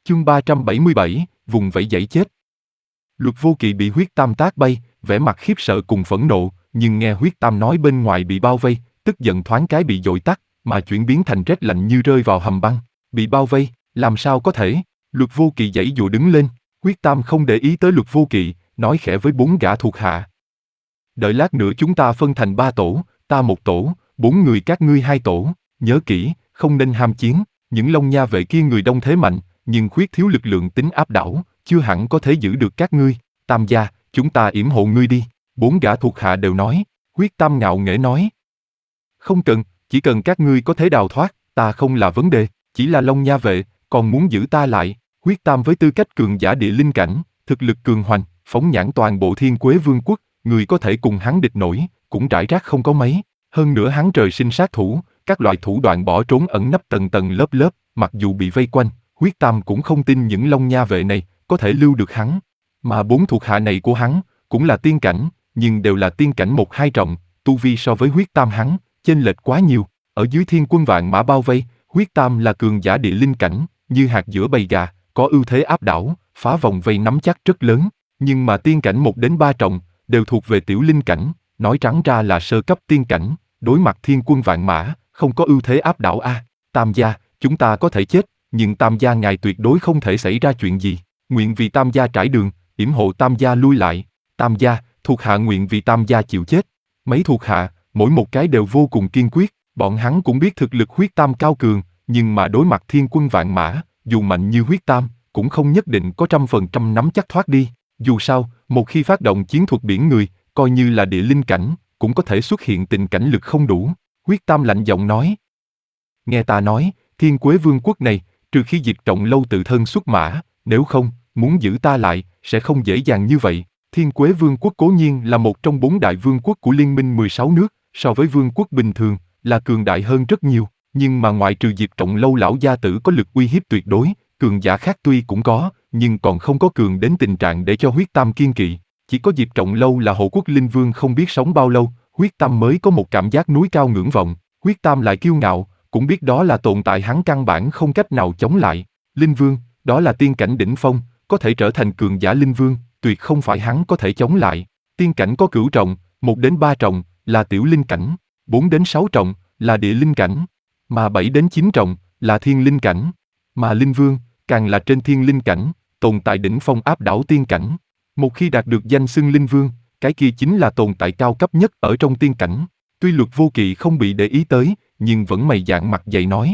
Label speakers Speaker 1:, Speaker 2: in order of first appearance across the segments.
Speaker 1: Chương 377, vùng vẫy giãy chết. Luật Vô Kỵ bị huyết tam tát bay, vẻ mặt khiếp sợ cùng phẫn nộ, nhưng nghe huyết tam nói bên ngoài bị bao vây, tức giận thoáng cái bị dội tắt, mà chuyển biến thành rét lạnh như rơi vào hầm băng. Bị bao vây, làm sao có thể? Luật Vô Kỵ giãy giụa đứng lên, huyết tam không để ý tới Luật Vô Kỵ, nói khẽ với 4 gã thuộc hạ. Đợi lát nữa chúng ta phân thành 3 tổ, ta một tổ, 4 người các ngươi 2 tổ, nhớ kỹ, không nên ham chiến, những Long Nha vệ kia người đông thế mạnh, nhưng khuyết thiếu lực lượng tính áp đảo, chưa hẳn có thể giữ được các ngươi. Tam gia, chúng ta yểm hộ ngươi đi. 4 gã thuộc hạ đều nói. Huyết tam ngạo nghễ nói. Không cần, chỉ cần các ngươi có thể đào thoát, ta không là vấn đề, chỉ là Long Nha vệ, còn muốn giữ ta lại. Huyết tam với tư cách cường giả địa linh cảnh, thực lực cường hoành, phóng nhãn toàn bộ Thiên Quế Vương quốc, người có thể cùng hắn địch nổi, cũng rải rác không có mấy. Hơn nữa hắn trời sinh sát thủ, các loại thủ đoạn bỏ trốn ẩn nấp tầng tầng lớp lớp, mặc dù bị vây quanh, huyết tam cũng không tin những Long Nha vệ này có thể lưu được hắn. Mà 4 thuộc hạ này của hắn cũng là tiên cảnh, nhưng đều là tiên cảnh 1-2 trọng, tu vi so với huyết tam hắn chênh lệch quá nhiều. Ở dưới thiên quân vạn mã bao vây, huyết tam là cường giả địa linh cảnh, như hạt giữa bầy gà, có ưu thế áp đảo, phá vòng vây nắm chắc rất lớn. Nhưng mà tiên cảnh 1-3 trọng đều thuộc về tiểu linh cảnh, nói trắng ra là sơ cấp tiên cảnh, đối mặt thiên quân vạn mã, không có ưu thế áp đảo a. Tam gia, chúng ta có thể chết, nhưng tam gia ngài tuyệt đối không thể xảy ra chuyện gì. Nguyện vì tam gia trải đường, yểm hộ tam gia lui lại. Tam gia, thuộc hạ nguyện vì tam gia chịu chết. Mấy thuộc hạ, mỗi một cái đều vô cùng kiên quyết, bọn hắn cũng biết thực lực huyết tam cao cường, nhưng mà đối mặt thiên quân vạn mã, dù mạnh như huyết tam, cũng không nhất định có 100% nắm chắc thoát đi. Dù sao, một khi phát động chiến thuật biển người, coi như là địa linh cảnh, cũng có thể xuất hiện tình cảnh lực không đủ. Huyết tam lạnh giọng nói. Nghe ta nói, Thiên Quế Vương quốc này, trừ khi Diệp Trọng Lâu tự thân xuất mã, nếu không, muốn giữ ta lại, sẽ không dễ dàng như vậy. Thiên Quế Vương quốc cố nhiên là một trong 4 đại vương quốc của Liên minh 16 nước, so với vương quốc bình thường, là cường đại hơn rất nhiều, nhưng mà ngoại trừ Diệp Trọng Lâu lão gia tử có lực uy hiếp tuyệt đối, cường giả khác tuy cũng có, nhưng còn không có cường đến tình trạng để cho huyết tam kiên kỵ. Chỉ có Diệp Trọng Lâu là hộ quốc linh vương không biết sống bao lâu, huyết tam mới có một cảm giác núi cao ngưỡng vọng, huyết tam lại kiêu ngạo, cũng biết đó là tồn tại hắn căn bản không cách nào chống lại. Linh vương, đó là tiên cảnh đỉnh phong, có thể trở thành cường giả linh vương, tuyệt không phải hắn có thể chống lại. Tiên cảnh có cửu trọng, 1-3 trọng là tiểu linh cảnh, 4-6 trọng là địa linh cảnh, mà 7-9 trọng là thiên linh cảnh, mà linh vương càng là trên thiên linh cảnh, tồn tại đỉnh phong áp đảo tiên cảnh. Một khi đạt được danh xưng linh vương, cái kia chính là tồn tại cao cấp nhất ở trong tiên cảnh. Tuy Luật Vô Kỵ không bị để ý tới, nhưng vẫn mày dạn mặt dày nói.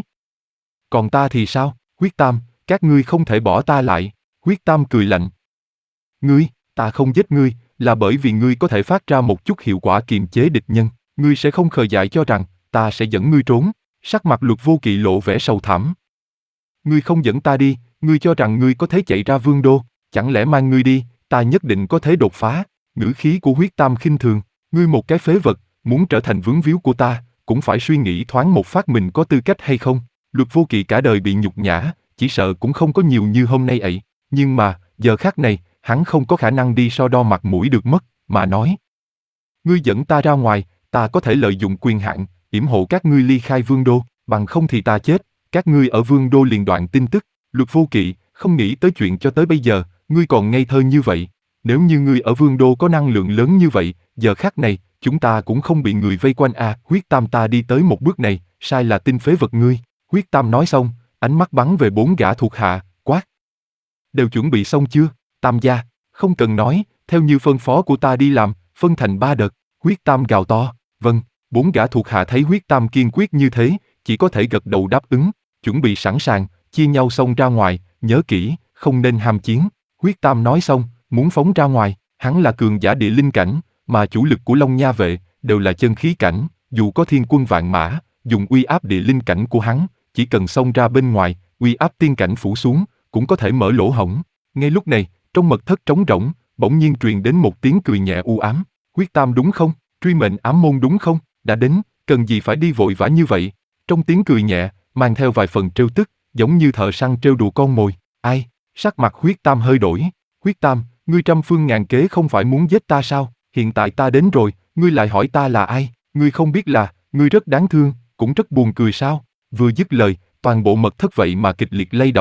Speaker 1: Còn ta thì sao, huyết tam, các ngươi không thể bỏ ta lại. Huyết tam cười lạnh. Ngươi, ta không giết ngươi, là bởi vì ngươi có thể phát ra một chút hiệu quả kiềm chế địch nhân. Ngươi sẽ không khờ dại cho rằng, ta sẽ dẫn ngươi trốn. Sắc mặt Luật Vô Kỵ lộ vẻ sầu thảm. Ngươi không dẫn ta đi, ngươi cho rằng ngươi có thể chạy ra vương đô, chẳng lẽ mang ngươi đi, ta nhất định có thể đột phá. Ngữ khí của huyết tam khinh thường, ngươi một cái phế vật, muốn trở thành vướng víu của ta, cũng phải suy nghĩ thoáng một phát mình có tư cách hay không. Luật Vô Kỵ cả đời bị nhục nhã, chỉ sợ cũng không có nhiều như hôm nay ấy. Nhưng mà, giờ khắc này, hắn không có khả năng đi so đo mặt mũi được mất, mà nói. Ngươi dẫn ta ra ngoài, ta có thể lợi dụng quyền hạn, yểm hộ các ngươi ly khai vương đô, bằng không thì ta chết, các ngươi ở vương đô liền đoạn tin tức. Luật Vô Kỵ, không nghĩ tới chuyện cho tới bây giờ, ngươi còn ngây thơ như vậy. Nếu như ngươi ở vương đô có năng lượng lớn như vậy, giờ khắc này, chúng ta cũng không bị người vây quanh à. Huyết tam ta đi tới một bước này, sai là tin phế vật ngươi. Huyết tam nói xong, ánh mắt bắn về 4 gã thuộc hạ, quát. Đều chuẩn bị xong chưa? Tam gia, không cần nói, theo như phân phó của ta đi làm, phân thành 3 đợt. Huyết tam gào to, vâng. 4 gã thuộc hạ thấy huyết tam kiên quyết như thế, chỉ có thể gật đầu đáp ứng, chuẩn bị sẵn sàng, chia nhau xông ra ngoài, nhớ kỹ, không nên ham chiến. Huyết tam nói xong, muốn phóng ra ngoài, hắn là cường giả địa linh cảnh, mà chủ lực của Long Nha vệ đều là chân khí cảnh, dù có thiên quân vạn mã, dùng uy áp địa linh cảnh của hắn, chỉ cần xông ra bên ngoài, uy áp tiên cảnh phủ xuống, cũng có thể mở lỗ hổng. Ngay lúc này, trong mật thất trống rỗng, bỗng nhiên truyền đến một tiếng cười nhẹ u ám. Huyết tam đúng không? Truy mệnh ám môn đúng không? Đã đến, cần gì phải đi vội vã như vậy? Trong tiếng cười nhẹ, mang theo vài phần trêu tức, giống như thợ săn trêu đùa con mồi. Ai? Sắc mặt huyết tam hơi đổi. Huyết tam, ngươi trăm phương ngàn kế không phải muốn giết ta sao? Hiện tại ta đến rồi, ngươi lại hỏi ta là ai? Ngươi không biết là, ngươi rất đáng thương, cũng rất buồn cười sao? Vừa dứt lời, toàn bộ mật thất vậy mà kịch liệt lay động,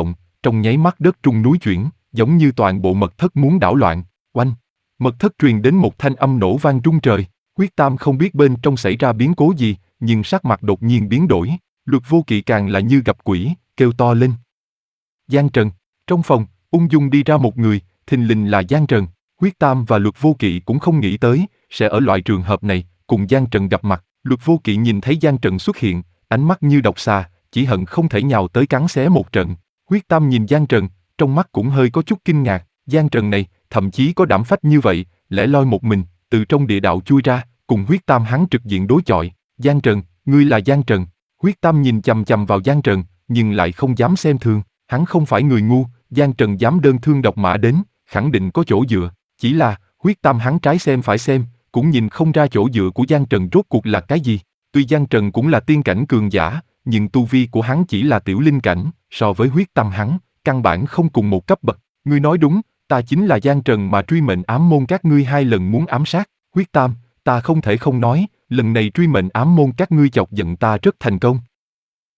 Speaker 1: trong nháy mắt đất rung núi chuyển, giống như toàn bộ mật thất muốn đảo loạn. Oanh! Mật thất truyền đến một thanh âm nổ vang rung trời. Huyết Tam không biết bên trong xảy ra biến cố gì, nhưng sắc mặt đột nhiên biến đổi. Luật Vô Kỵ càng là như gặp quỷ, kêu to lên. Giang Trần! Trong phòng, ung dung đi ra một người, thình lình là Giang Trần. Huyết Tam và Luật Vô Kỵ cũng không nghĩ tới, sẽ ở loại trường hợp này, cùng Giang Trần gặp mặt. Luật Vô Kỵ nhìn thấy Giang Trần xuất hiện, ánh mắt như độc xà, chỉ hận không thể nhào tới cắn xé một trận. Huyết Tam nhìn Giang Trần, trong mắt cũng hơi có chút kinh ngạc. Giang Trần này, thậm chí có đảm phách như vậy, lẻ loi một mình, từ trong địa đạo chui ra, cùng Huyết Tam hắn trực diện đối chọi. Giang Trần, ngươi là Giang Trần. Huyết Tam nhìn chằm chằm vào Giang Trần, nhưng lại không dám xem thường. Hắn không phải người ngu, Giang Trần dám đơn thương độc mã đến, khẳng định có chỗ dựa. Chỉ là, Huyết Tam hắn trái xem phải xem, cũng nhìn không ra chỗ dựa của Giang Trần rốt cuộc là cái gì. Tuy Giang Trần cũng là tiên cảnh cường giả, nhưng tu vi của hắn chỉ là tiểu linh cảnh, so với Huyết Tam hắn, căn bản không cùng một cấp bậc. Ngươi nói đúng, ta chính là Giang Trần mà truy mệnh ám môn các ngươi 2 lần muốn ám sát. Huyết Tam, ta không thể không nói, lần này truy mệnh ám môn các ngươi chọc giận ta rất thành công.